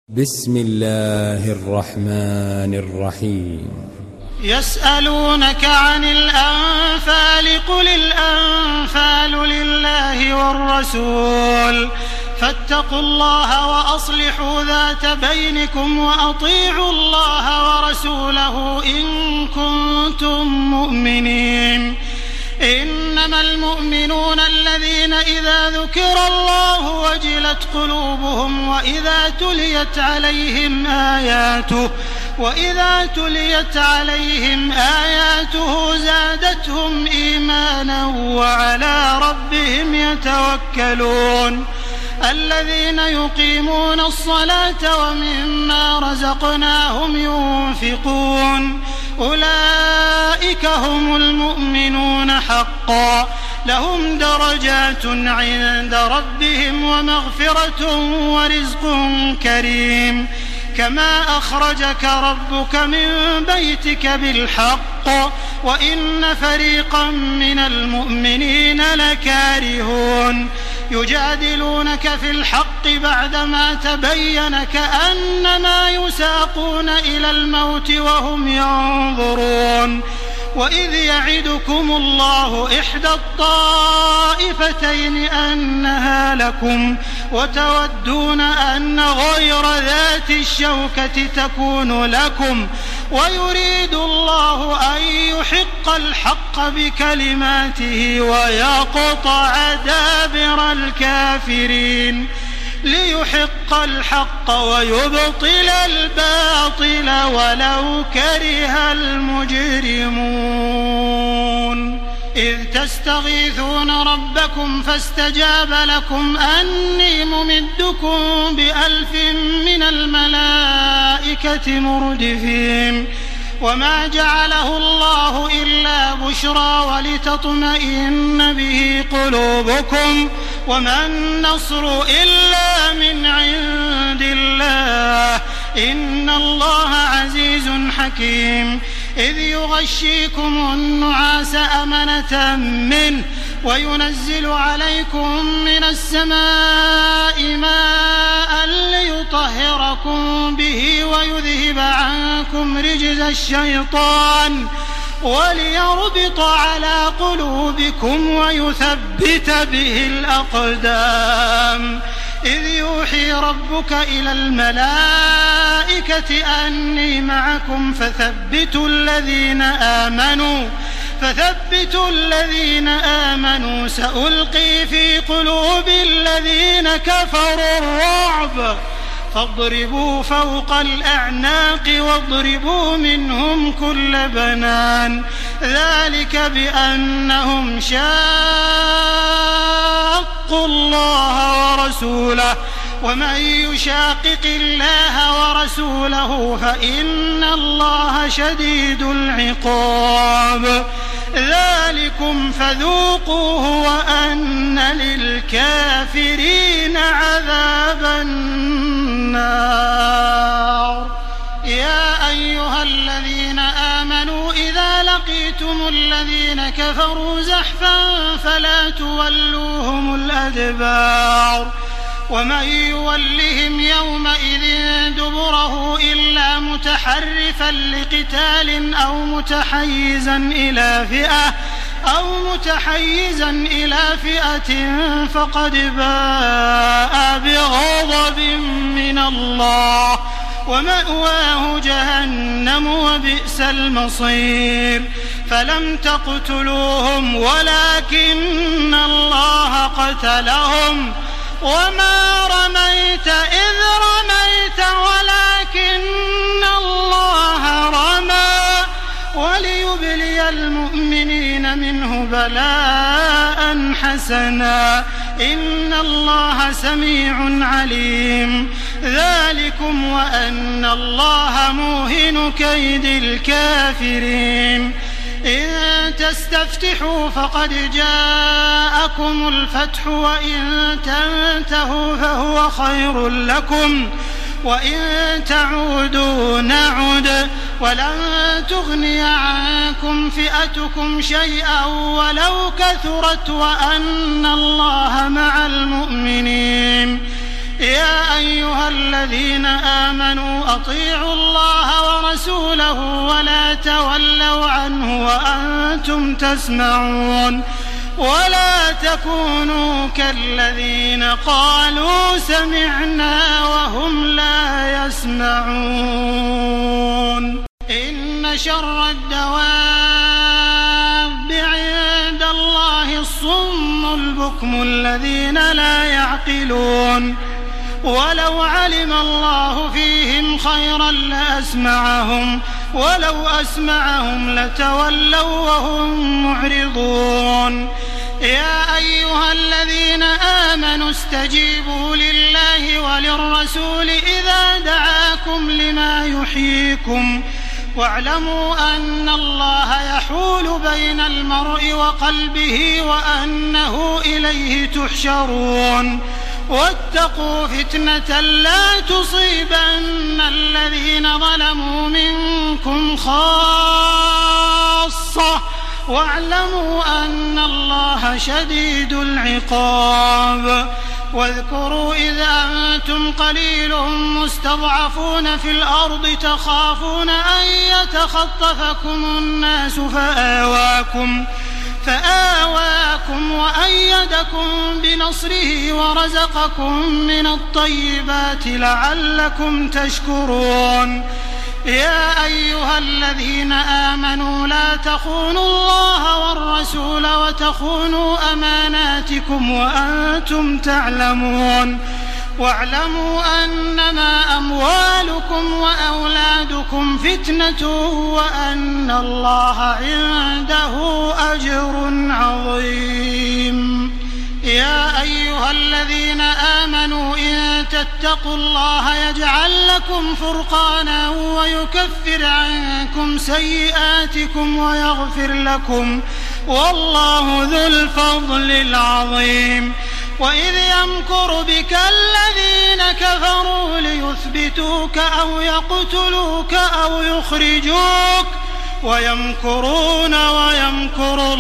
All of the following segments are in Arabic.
بسم الله الرحمن الرحيم. يسألونك عن الأنفال قل الأنفال لله والرسول فاتقوا الله وأصلحوا ذات بينكم وأطيعوا الله ورسوله إن كنتم مؤمنين. إنما المؤمنون الذين إذا ذكر الله وجلت قلوبهم وإذا تليت عليهم آياته زادتهم إيمانا وعلى ربهم يتوكلون. الذين يقيمون الصلاة ومما رزقناهم ينفقون أولئك هم المؤمنون حقا لهم درجات عند ربهم ومغفرة ورزق كريم. كما أخرجك ربك من بيتك بالحق وإن فريقا من المؤمنين لكارهون. يجادلونك في الحق بعدما تبين كأنما يساقون إلى الموت وهم ينظرون. وإذ يعدكم الله إحدى الطائفتين أنها لكم وتودون أن غير ذات الشوكة تكون لكم ويريد الله أن يحق الحق بكلماته ويقطع دابر الكافرين ليحق الحق ويبطل الباطل ولو كره المجرمون. إذ تستغيثون ربكم فاستجاب لكم أني ممدكم ب1000 من الملائكة مردفين. وما جعله الله إلا بشرى ولتطمئن به قلوبكم وما النصر إلا من عند الله إن الله عزيز حكيم. إذ يغشيكم النعاس أمنة منه وينزل عليكم من السماء ماء ليطهركم به ويذهب عنكم رجز الشيطان وليربط على قلوبكم ويثبت به الأقدام. إذ يوحي ربك إلى الملائكة أني معكم فثبتوا الذين آمنوا سألقي في قلوب الذين كفروا الرعب فاضربوا فوق الأعناق واضربوا منهم كل بنان. ذلك بأنهم شاقوا الله ورسوله ومن يشاقق الله ورسوله فإن الله شديد العقاب. ذلكم فذوقوه وأن للكافرين عذاب النار. يا أيها الذين آمنوا إذا لقيتم الذين كفروا زحفا فلا تولوهم الأدبار. ومن يولهم يومئذ دبره إلا متحرفا لقتال أو متحيزا إلى فئة فقد باء بغضب من الله ومأواه جهنم وبئس المصير. فلم تقتلوهم ولكن الله قتلهم وما رميت إذ رميت ولكن الله رمى وليبلي المؤمنين منه بلاء حسنا إن الله سميع عليم. ذلكم وأن الله موهن كيد الكافرين. إن تستفتحوا فقد جاءكم الفتح وإن تنتهوا فهو خير لكم وإن تعودوا نعد ولن تغني عنكم فئتكم شيئا ولو كثرت وأن الله مع المؤمنين. يا أيها الذين آمنوا أطيعوا الله ورسوله ولا تولوا عنه وأنتم تسمعون ولا تكونوا كالذين قالوا سمعنا وهم لا يسمعون إن شر الدواب عند الله الصم البكم الذين لا يعقلون ولو علم الله فيهم خيرا لأسمعهم ولو أسمعهم لتولوا وهم معرضون يا أيها الذين آمنوا استجيبوا لله وللرسول إذا دعاكم لما يحييكم واعلموا أن الله يحول بين المرء وقلبه وأنه إليه تحشرون واتقوا فتنة لا تصيبن الذين ظلموا منكم خاصة واعلموا أن الله شديد العقاب واذكروا إذ أنتم قليل مستضعفون في الأرض تخافون أن يتخطفكم الناس فآواكم وأيدكم بنصره ورزقكم من الطيبات لعلكم تشكرون يا أيها الذين آمنوا لا تخونوا الله والرسول وتخونوا أماناتكم وأنتم تعلمون واعلموا أنما أموالكم وأولادكم فتنة وأن الله عنده أجر عظيم يا أيها الذين آمنوا إن تتقوا الله يجعل لكم فرقانا ويكفر عنكم سيئاتكم ويغفر لكم والله ذو الفضل العظيم وإذ يمكر بك الذين كفروا ليثبتوك أو يقتلوك أو يخرجوك ويمكرون ويمكر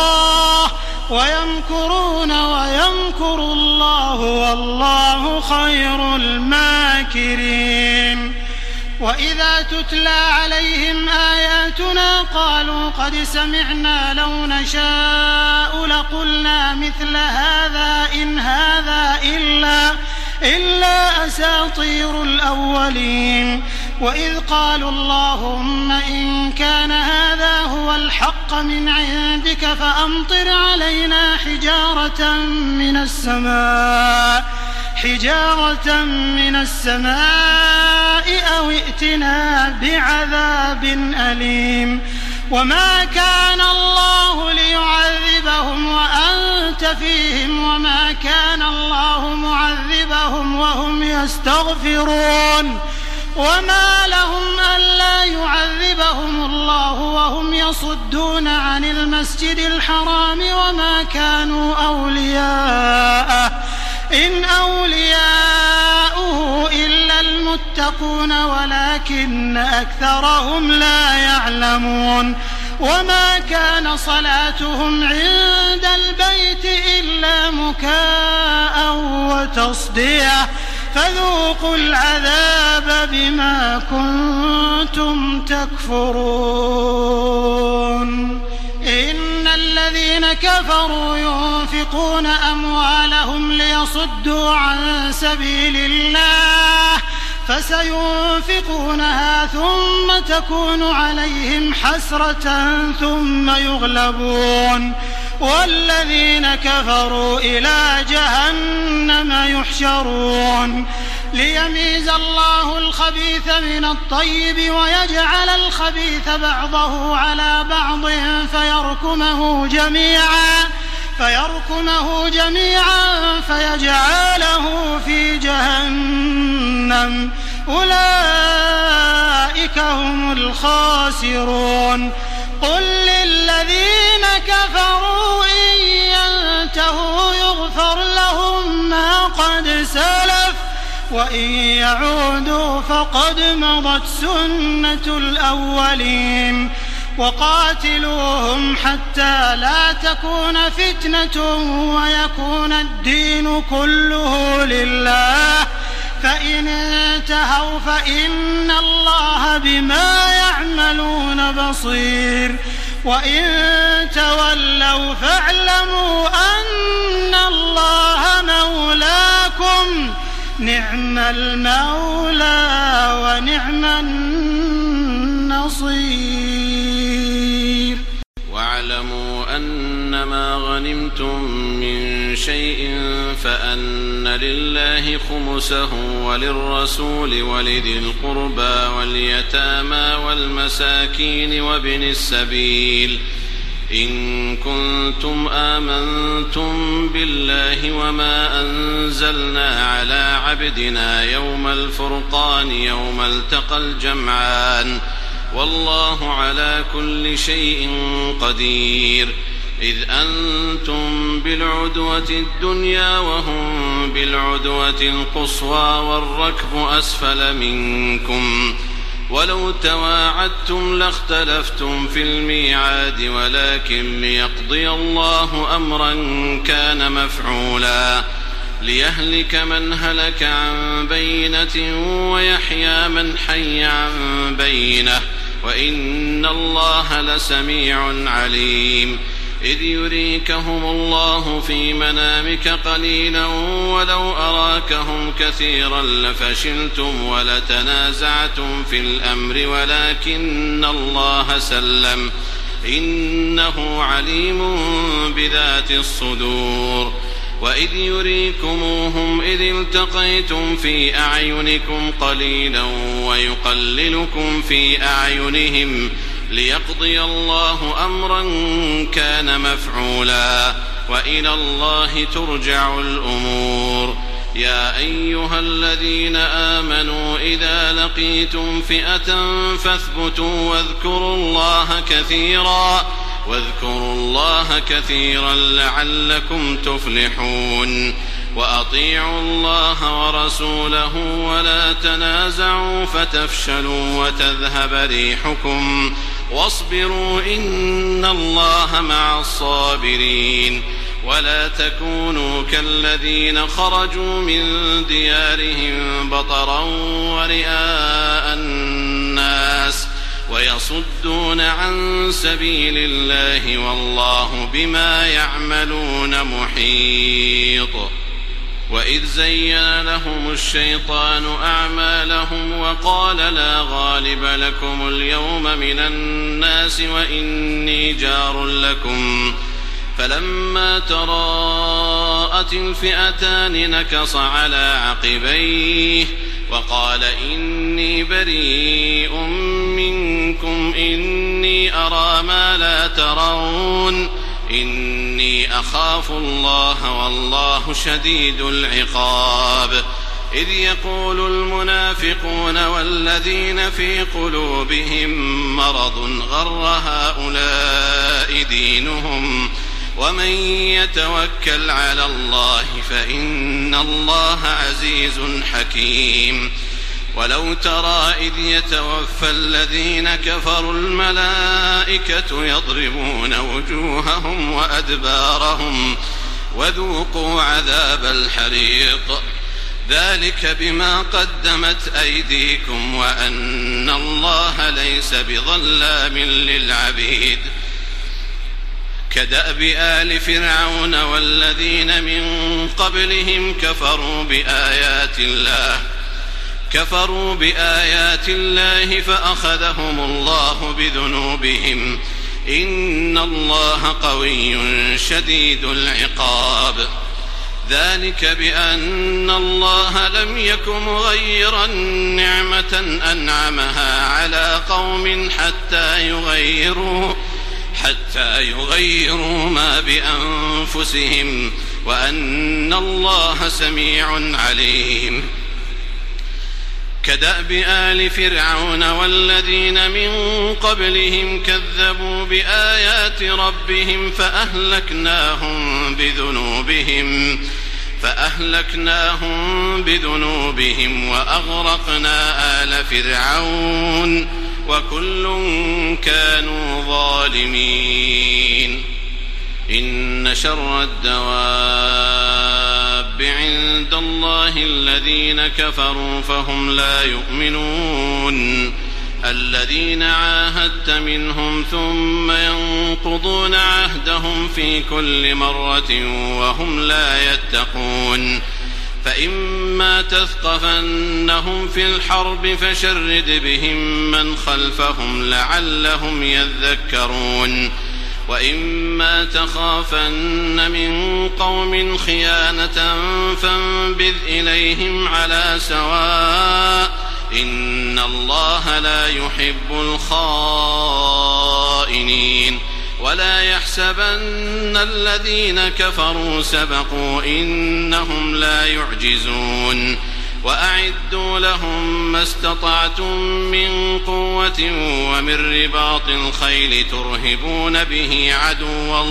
الله والله خير الماكرين وإذا تتلى عليهم آياتنا قالوا قد سمعنا لو نشاء لقلنا مثل هذا إن هذا إلا أساطير الأولين وإذ قالوا اللهم إن كان هذا هو الحق من عندك فأمطر علينا حجارة من السماء أو ائتنا بعذاب أليم وما كان الله ليعذبهم وأنت فيهم وما كان الله معذبهم وهم يستغفرون وما لهم ألا يعذبهم الله وهم يصدون عن المسجد الحرام وما كانوا أولياءه إن أولياؤه إلا المتقون ولكن أكثرهم لا يعلمون وما كان صلاتهم عند البيت إلا مكاء وتصدية فذوقوا العذاب بما كنتم تكفرون إن الذين كفروا ينفقون أموالهم ليصدوا عن سبيل الله فسينفقونها ثم تكون عليهم حسرة ثم يغلبون والذين كفروا إلى جهنم يحشرون ليميز الله الخبيث من الطيب ويجعل الخبيث بعضه على بعض فيركمه جميعا فيجعله في جهنم أولئك هم الخاسرون قل للذين كفروا إن ينتهوا يغفر لهم ما قد سلف وإن يعودوا فقد مضت سنة الأولين وقاتلوهم حتى لا تكون فتنة ويكون الدين كله لله فإن انتهوا فإن الله بما يعملون بصير وإن تولوا فاعلموا أن الله مولاكم نعم المولى ونعم النصير. واعلموا أنما غنمتم من شيء فأن لله خمسه وللرسول ولذي القربى واليتامى والمساكين وابن السبيل إن كنتم آمنتم بالله وما أنزلنا على عبدنا يوم الفرقان يوم التقى الجمعان والله على كل شيء قدير. إذ أنتم بالعدوة الدنيا وهم بالعدوة القصوى والركب أسفل منكم ولو تواعدتم لاختلفتم في الميعاد ولكن ليقضي الله أمرا كان مفعولا ليهلك من هلك عن بينة ويحيى من حي عن بينة وإن الله لسميع عليم. إذ يريكهم الله في منامك قليلا ولو أراكهم كثيرا لفشلتم ولتنازعتم في الأمر ولكن الله سلم إنه عليم بذات الصدور. وإذ يريكموهم إذ التقيتم في أعينكم قليلا ويقللكم في أعينهم ليقضي الله أمرا كان مفعولا وإلى الله ترجع الأمور. يا أيها الذين آمنوا إذا لقيتم فئة فاثبتوا واذكروا الله كثيرا لعلكم تفلحون. وأطيعوا الله ورسوله ولا تنازعوا فتفشلوا وتذهب ريحكم واصبروا إن الله مع الصابرين. ولا تكونوا كالذين خرجوا من ديارهم بطرا ورئاء الناس ويصدون عن سبيل الله والله بما يعملون محيط. وإذ زين لهم الشيطان أعمالهم وقال لا غالب لكم اليوم من الناس وإني جار لكم فلما تراءت الفئتان نكص على عقبيه وقال إني بريء منكم إني أرى ما لا ترون إني أخاف الله والله شديد العقاب. إذ يقول المنافقون والذين في قلوبهم مرض غر هؤلاء دينهم ومن يتوكل على الله فإن الله عزيز حكيم. ولو ترى إذ يتوفى الذين كفروا الملائكة يضربون وجوههم وأدبارهم وذوقوا عذاب الحريق ذلك بما قدمت أيديكم وأن الله ليس بظلام للعبيد. كدأب آل فرعون والذين من قبلهم كفروا بآيات الله فأخذهم الله بذنوبهم إن الله قوي شديد العقاب. ذلك بأن الله لم يك مغيرا نعمة أنعمها على قوم حتى يغيروا ما بأنفسهم وأن الله سميع عليم. كدأب آل فرعون والذين من قبلهم كذبوا بآيات ربهم فأهلكناهم بذنوبهم وأغرقنا آل فرعون وكل كانوا ظالمين. إن شر الدواب الحب عند الله الذين كفروا فهم لا يؤمنون الذين عاهدت منهم ثم ينقضون عهدهم في كل مرة وهم لا يتقون فإما تثقفنهم في الحرب فشرد بهم من خلفهم لعلهم يذكرون وإما تخافن من قوم خيانة فانبذ إليهم على سواء إن الله لا يحب الخائنين ولا يحسبن الذين كفروا سبقوا إنهم لا يعجزون وأعدوا لهم ما استطعتم من قوة ومن رباط الخيل ترهبون به عدو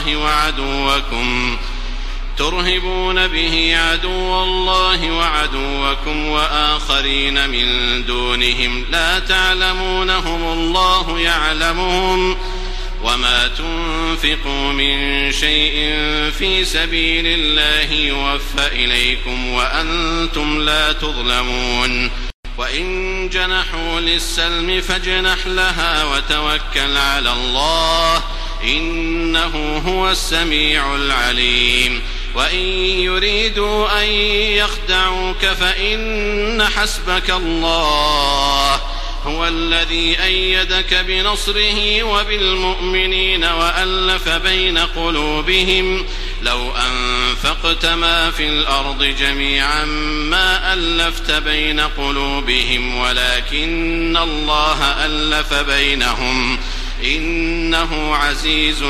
الله وعدوكم وآخرين من دونهم لا تعلمونهم الله يعلمهم وما تنفقوا من شيء في سبيل الله يوفى إليكم وأنتم لا تظلمون وإن جنحوا للسلم فاجنح لها وتوكل على الله إنه هو السميع العليم وإن يريدوا أن يخدعوك فإن حسبك الله هو الذي أيدك بنصره وبالمؤمنين وألف بين قلوبهم لو أنفقت ما في الأرض جميعا ما ألفت بين قلوبهم ولكن الله ألف بينهم إنه عزيز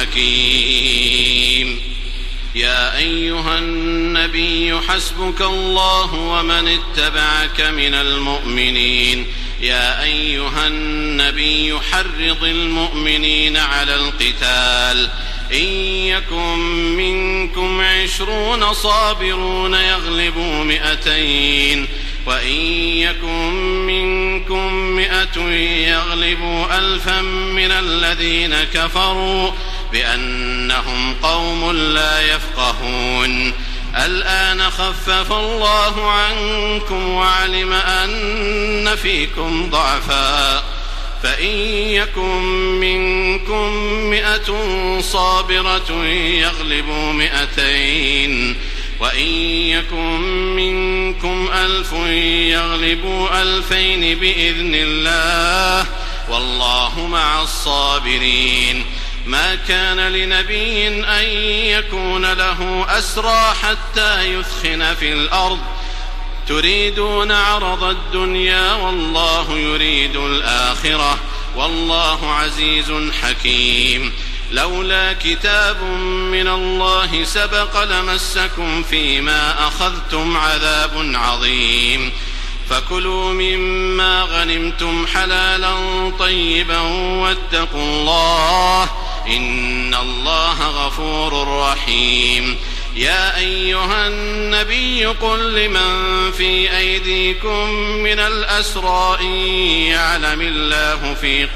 حكيم يا أيها النبي حسبك الله ومن اتبعك من المؤمنين يا أيها النبي حرض المؤمنين على القتال إن يكن منكم 20 صابرون يغلبوا 200 وإن يكن منكم 100 يغلبوا 1000 من الذين كفروا بأنهم قوم لا يفقهون الآن خفف الله عنكم وعلم أن فيكم ضعفا فإن يكن منكم 100 صابرة يغلبوا 200 وإن يكن منكم 1000 يغلبوا 2000 بإذن الله والله مع الصابرين ما كان لنبي أن يكون له أسرى حتى يثخن في الأرض تريدون عرض الدنيا والله يريد الآخرة والله عزيز حكيم لولا كتاب من الله سبق لمسكم فيما أخذتم عذاب عظيم فكلوا مما غنمتم حلالا طيبا واتقوا الله إن الله غفور رحيم يا أيها النبي قل لمن في أيديكم من الأسرى إن يعلم الله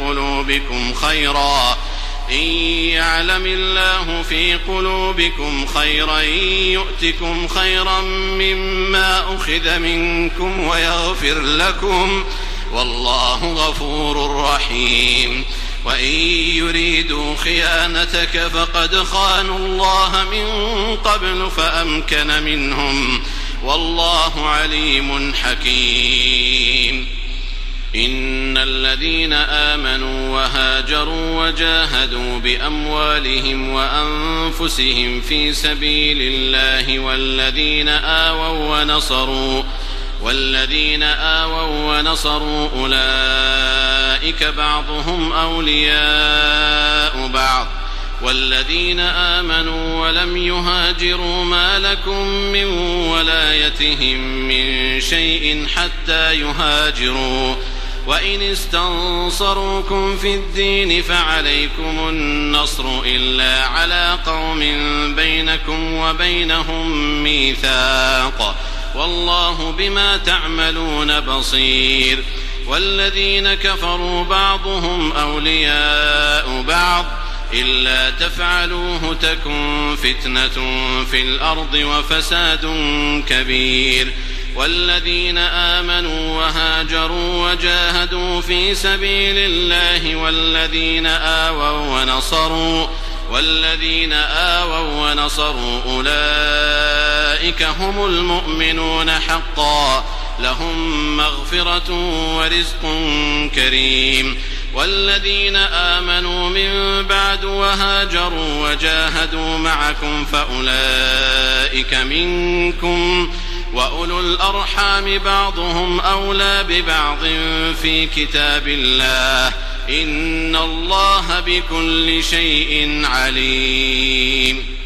في قلوبكم خيرا يؤتكم خيرا مما أخذ منكم ويغفر لكم والله غفور رحيم وإن يريدوا خيانتك فقد خانوا الله من قبل فأمكن منهم والله عليم حكيم إن الذين آمنوا وهاجروا وجاهدوا بأموالهم وأنفسهم في سبيل الله والذين آووا ونصروا أولئك بعضهم أولياء بعض والذين آمنوا ولم يهاجروا ما لكم من ولايتهم من شيء حتى يهاجروا وإن استنصروكم في الدين فعليكم النصر إلا على قوم بينكم وبينهم ميثاق والله بما تعملون بصير والذين كفروا بعضهم أولياء بعض إلا تفعلوه تكن فتنة في الأرض وفساد كبير والذين آمنوا وهاجروا وجاهدوا في سبيل الله والذين آووا ونصروا أولئك هم المؤمنون حقا لهم مغفرة ورزق كريم والذين آمنوا من بعد وهاجروا وجاهدوا معكم فأولئك منكم وأولو الأرحام بعضهم أولى ببعض في كتاب الله إن الله بكل شيء عليم.